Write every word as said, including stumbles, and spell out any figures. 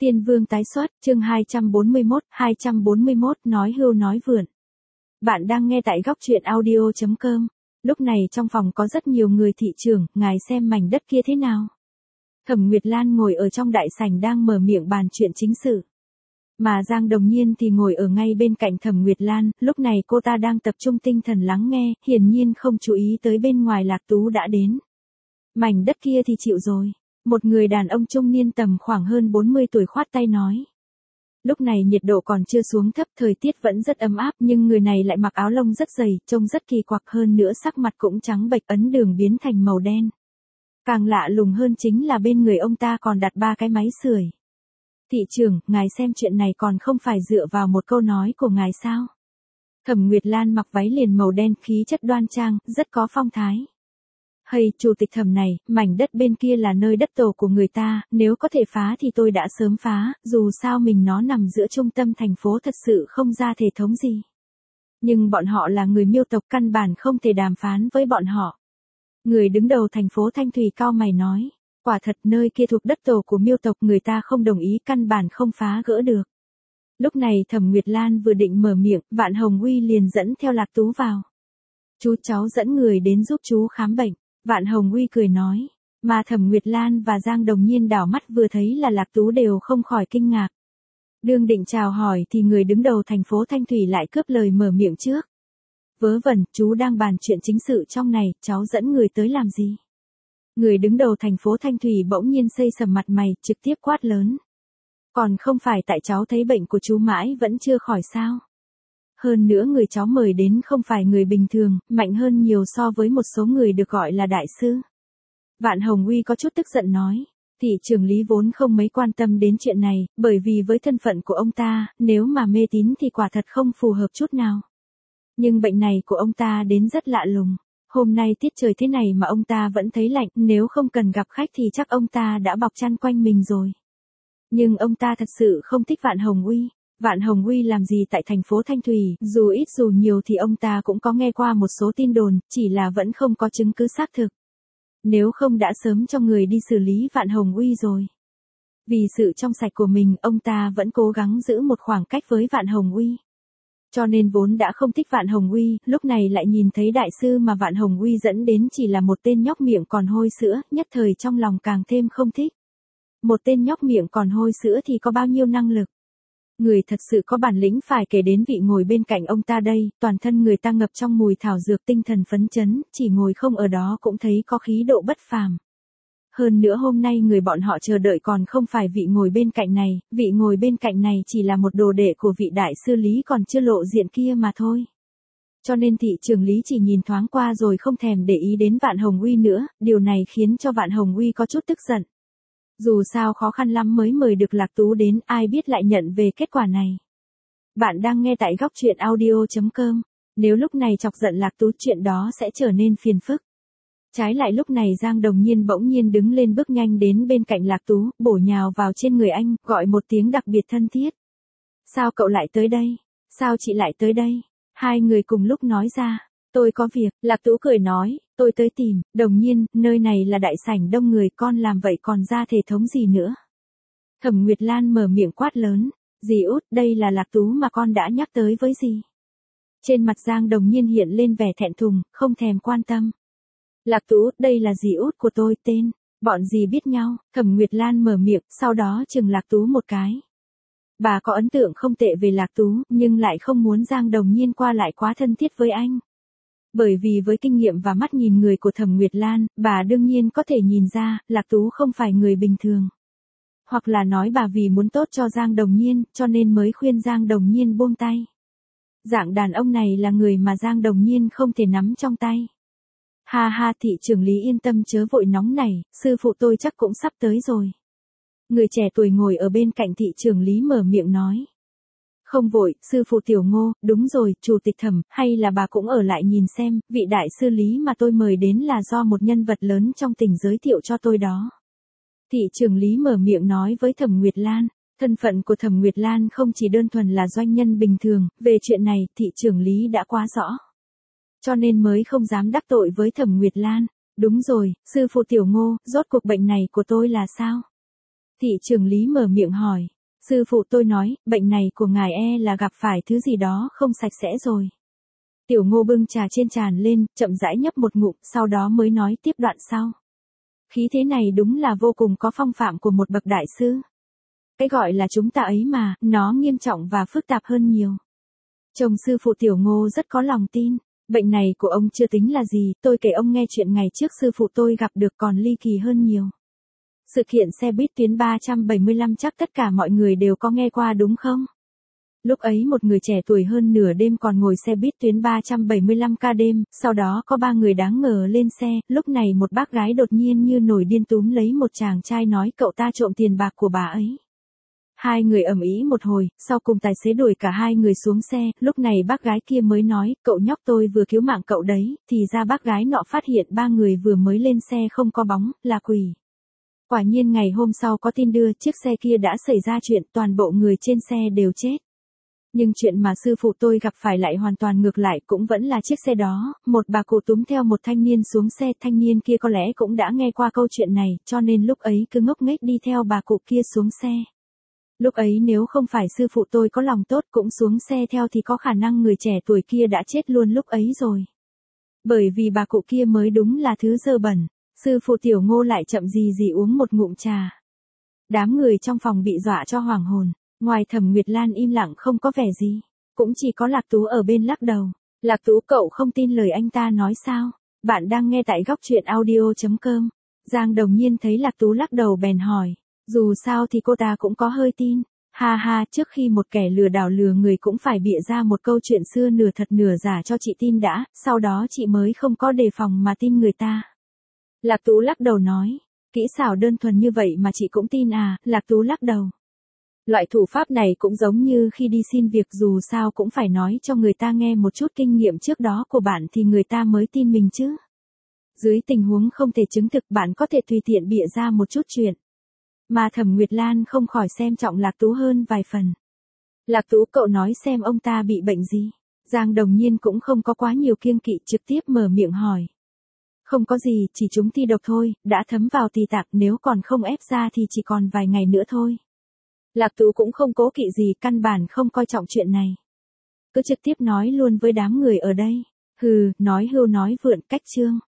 Tiên Vương tái xuất, chương hai trăm bốn mươi mốt, hai trăm bốn mươi mốt nói hưu nói vượn. Bạn đang nghe tại góc truyện audio chấm com. Lúc này trong phòng có rất nhiều người thị trường, ngài xem mảnh đất kia thế nào. Thẩm Nguyệt Lan ngồi ở trong đại sảnh đang mở miệng bàn chuyện chính sự. Mà Giang Đồng Nhiên thì ngồi ở ngay bên cạnh Thẩm Nguyệt Lan, lúc này cô ta đang tập trung tinh thần lắng nghe, hiển nhiên không chú ý tới bên ngoài Lạc Tú đã đến. Mảnh đất kia thì chịu rồi. Một người đàn ông trung niên tầm khoảng hơn bốn mươi tuổi khoát tay nói. Lúc này nhiệt độ còn chưa xuống thấp, thời tiết vẫn rất ấm áp, nhưng người này lại mặc áo lông rất dày, trông rất kỳ quặc, hơn nữa sắc mặt cũng trắng bệch, ấn đường biến thành màu đen. Càng lạ lùng hơn chính là bên người ông ta còn đặt ba cái máy sưởi. Thị trưởng, ngài xem chuyện này còn không phải dựa vào một câu nói của ngài sao? Thẩm Nguyệt Lan mặc váy liền màu đen, khí chất đoan trang, rất có phong thái. Hay, chủ tịch Thẩm này, mảnh đất bên kia là nơi đất tổ của người ta, nếu có thể phá thì tôi đã sớm phá, dù sao mình nó nằm giữa trung tâm thành phố, thật sự không ra thể thống gì. Nhưng bọn họ là người Miêu tộc, căn bản không thể đàm phán với bọn họ. Người đứng đầu thành phố Thanh Thủy cau mày nói, quả thật nơi kia thuộc đất tổ của Miêu tộc, người ta không đồng ý, căn bản không phá gỡ được. Lúc này Thẩm Nguyệt Lan vừa định mở miệng, Vạn Hồng Uy liền dẫn theo Lạc Tú vào. Chú cháu dẫn người đến giúp chú khám bệnh. Vạn Hồng Uy cười nói, mà Thẩm Nguyệt Lan và Giang Đồng Nhiên đảo mắt vừa thấy là Lạc Tú đều không khỏi kinh ngạc. Đương định chào hỏi thì người đứng đầu thành phố Thanh Thủy lại cướp lời mở miệng trước. Vớ vẩn, chú đang bàn chuyện chính sự trong này, cháu dẫn người tới làm gì? Người đứng đầu thành phố Thanh Thủy bỗng nhiên xây sầm mặt mày, trực tiếp quát lớn. Còn không phải tại cháu thấy bệnh của chú mãi vẫn chưa khỏi sao? Hơn nữa người cháu mời đến không phải người bình thường, mạnh hơn nhiều so với một số người được gọi là đại sư. Vạn Hồng Uy có chút tức giận nói, thị trưởng Lý vốn không mấy quan tâm đến chuyện này, bởi vì với thân phận của ông ta, nếu mà mê tín thì quả thật không phù hợp chút nào. Nhưng bệnh này của ông ta đến rất lạ lùng, hôm nay tiết trời thế này mà ông ta vẫn thấy lạnh, nếu không cần gặp khách thì chắc ông ta đã bọc chăn quanh mình rồi. Nhưng ông ta thật sự không thích Vạn Hồng Uy. Vạn Hồng Uy làm gì tại thành phố Thanh Thủy, dù ít dù nhiều thì ông ta cũng có nghe qua một số tin đồn, chỉ là vẫn không có chứng cứ xác thực. Nếu không đã sớm cho người đi xử lý Vạn Hồng Uy rồi. Vì sự trong sạch của mình, ông ta vẫn cố gắng giữ một khoảng cách với Vạn Hồng Uy. Cho nên vốn đã không thích Vạn Hồng Uy, lúc này lại nhìn thấy đại sư mà Vạn Hồng Uy dẫn đến chỉ là một tên nhóc miệng còn hôi sữa, nhất thời trong lòng càng thêm không thích. Một tên nhóc miệng còn hôi sữa thì có bao nhiêu năng lực? Người thật sự có bản lĩnh phải kể đến vị ngồi bên cạnh ông ta đây, toàn thân người ta ngập trong mùi thảo dược, tinh thần phấn chấn, chỉ ngồi không ở đó cũng thấy có khí độ bất phàm. Hơn nữa hôm nay người bọn họ chờ đợi còn không phải vị ngồi bên cạnh này, vị ngồi bên cạnh này chỉ là một đồ đệ của vị đại sư Lý còn chưa lộ diện kia mà thôi. Cho nên thị trưởng Lý chỉ nhìn thoáng qua rồi không thèm để ý đến Vạn Hồng Uy nữa, điều này khiến cho Vạn Hồng Uy có chút tức giận. Dù sao khó khăn lắm mới mời được Lạc Tú đến, ai biết lại nhận về kết quả này. Bạn đang nghe tại góc truyện audio chấm com. Nếu lúc này chọc giận Lạc Tú, chuyện đó sẽ trở nên phiền phức. Trái lại lúc này Giang Đồng Nhiên bỗng nhiên đứng lên, bước nhanh đến bên cạnh Lạc Tú, bổ nhào vào trên người anh, gọi một tiếng đặc biệt thân thiết. Sao cậu lại tới đây? Sao chị lại tới đây? Hai người cùng lúc nói ra. Tôi có việc, Lạc Tú cười nói, tôi tới tìm, Đồng Nhiên, nơi này là đại sảnh đông người, con làm vậy còn ra thể thống gì nữa. Thẩm Nguyệt Lan mở miệng quát lớn, dì út, đây là Lạc Tú mà con đã nhắc tới với dì. Trên mặt Giang Đồng Nhiên hiện lên vẻ thẹn thùng, không thèm quan tâm. Lạc Tú, đây là dì út của tôi, tên, bọn dì biết nhau, Thẩm Nguyệt Lan mở miệng, sau đó chừng Lạc Tú một cái. Bà có ấn tượng không tệ về Lạc Tú, nhưng lại không muốn Giang Đồng Nhiên qua lại quá thân thiết với anh. Bởi vì với kinh nghiệm và mắt nhìn người của Thẩm Nguyệt Lan, bà đương nhiên có thể nhìn ra, Lạc Tú không phải người bình thường. Hoặc là nói bà vì muốn tốt cho Giang Đồng Nhiên, cho nên mới khuyên Giang Đồng Nhiên buông tay. Dạng đàn ông này là người mà Giang Đồng Nhiên không thể nắm trong tay. Ha ha, thị trưởng Lý yên tâm chớ vội nóng này, sư phụ tôi chắc cũng sắp tới rồi. Người trẻ tuổi ngồi ở bên cạnh thị trưởng Lý mở miệng nói. Không vội, sư phụ Tiểu Ngô, đúng rồi, chủ tịch Thẩm, hay là bà cũng ở lại nhìn xem, vị đại sư Lý mà tôi mời đến là do một nhân vật lớn trong tỉnh giới thiệu cho tôi đó. Thị trưởng Lý mở miệng nói với Thẩm Nguyệt Lan, thân phận của Thẩm Nguyệt Lan không chỉ đơn thuần là doanh nhân bình thường, về chuyện này thị trưởng Lý đã quá rõ. Cho nên mới không dám đắc tội với Thẩm Nguyệt Lan. Đúng rồi, sư phụ Tiểu Ngô, rốt cuộc bệnh này của tôi là sao? Thị trưởng Lý mở miệng hỏi. Sư phụ tôi nói, bệnh này của ngài e là gặp phải thứ gì đó không sạch sẽ rồi. Tiểu Ngô bưng trà trên tràn lên, chậm rãi nhấp một ngụm, sau đó mới nói tiếp đoạn sau. Khí thế này đúng là vô cùng có phong phạm của một bậc đại sư. Cái gọi là chúng ta ấy mà, nó nghiêm trọng và phức tạp hơn nhiều. Chồng sư phụ Tiểu Ngô rất có lòng tin. Bệnh này của ông chưa tính là gì, tôi kể ông nghe chuyện ngày trước sư phụ tôi gặp được còn ly kỳ hơn nhiều. Sự kiện xe buýt tuyến ba trăm bảy mươi lăm chắc tất cả mọi người đều có nghe qua đúng không? Lúc ấy một người trẻ tuổi hơn nửa đêm còn ngồi xe buýt tuyến ba trăm bảy mươi lăm ca đêm, sau đó có ba người đáng ngờ lên xe, lúc này một bác gái đột nhiên như nổi điên túm lấy một chàng trai nói cậu ta trộm tiền bạc của bà ấy. Hai người ầm ĩ một hồi, sau cùng tài xế đuổi cả hai người xuống xe, lúc này bác gái kia mới nói, cậu nhóc tôi vừa cứu mạng cậu đấy, thì ra bác gái nọ phát hiện ba người vừa mới lên xe không có bóng, là quỷ. Quả nhiên ngày hôm sau có tin đưa chiếc xe kia đã xảy ra chuyện, toàn bộ người trên xe đều chết. Nhưng chuyện mà sư phụ tôi gặp phải lại hoàn toàn ngược lại, cũng vẫn là chiếc xe đó, một bà cụ túm theo một thanh niên xuống xe, thanh niên kia có lẽ cũng đã nghe qua câu chuyện này, cho nên lúc ấy cứ ngốc nghếch đi theo bà cụ kia xuống xe. Lúc ấy nếu không phải sư phụ tôi có lòng tốt cũng xuống xe theo thì có khả năng người trẻ tuổi kia đã chết luôn lúc ấy rồi. Bởi vì bà cụ kia mới đúng là thứ dơ bẩn, sư phụ Tiểu Ngô lại chậm gì gì uống một ngụm trà. Đám người trong phòng bị dọa cho hoảng hồn, ngoài Thẩm Nguyệt Lan im lặng không có vẻ gì, cũng chỉ có Lạc Tú ở bên lắc đầu. Lạc Tú cậu không tin lời anh ta nói sao? Bạn đang nghe tại góc truyện audio chấm com. Giang Đồng Nhiên thấy Lạc Tú lắc đầu bèn hỏi. Dù sao thì cô ta cũng có hơi tin. Ha ha, trước khi một kẻ lừa đảo lừa người cũng phải bịa ra một câu chuyện xưa nửa thật nửa giả cho chị tin đã, sau đó chị mới không có đề phòng mà tin người ta. Lạc Tú lắc đầu nói, kỹ xảo đơn thuần như vậy mà chị cũng tin à? Lạc Tú lắc đầu. Loại thủ pháp này cũng giống như khi đi xin việc, dù sao cũng phải nói cho người ta nghe một chút kinh nghiệm trước đó của bạn thì người ta mới tin mình chứ. Dưới tình huống không thể chứng thực bạn có thể tùy tiện bịa ra một chút chuyện. Mà Thẩm Nguyệt Lan không khỏi xem trọng Lạc Tú hơn vài phần. Lạc Tú cậu nói xem ông ta bị bệnh gì? Giang Đồng Nhiên cũng không có quá nhiều kiêng kỵ, trực tiếp mở miệng hỏi. Không có gì, chỉ chúng thi độc thôi, đã thấm vào tỳ tạng, nếu còn không ép ra thì chỉ còn vài ngày nữa thôi. Lạc Tú cũng không cố kỵ gì, căn bản không coi trọng chuyện này. Cứ trực tiếp nói luôn với đám người ở đây. Hừ, nói hưu nói vượn cách chương.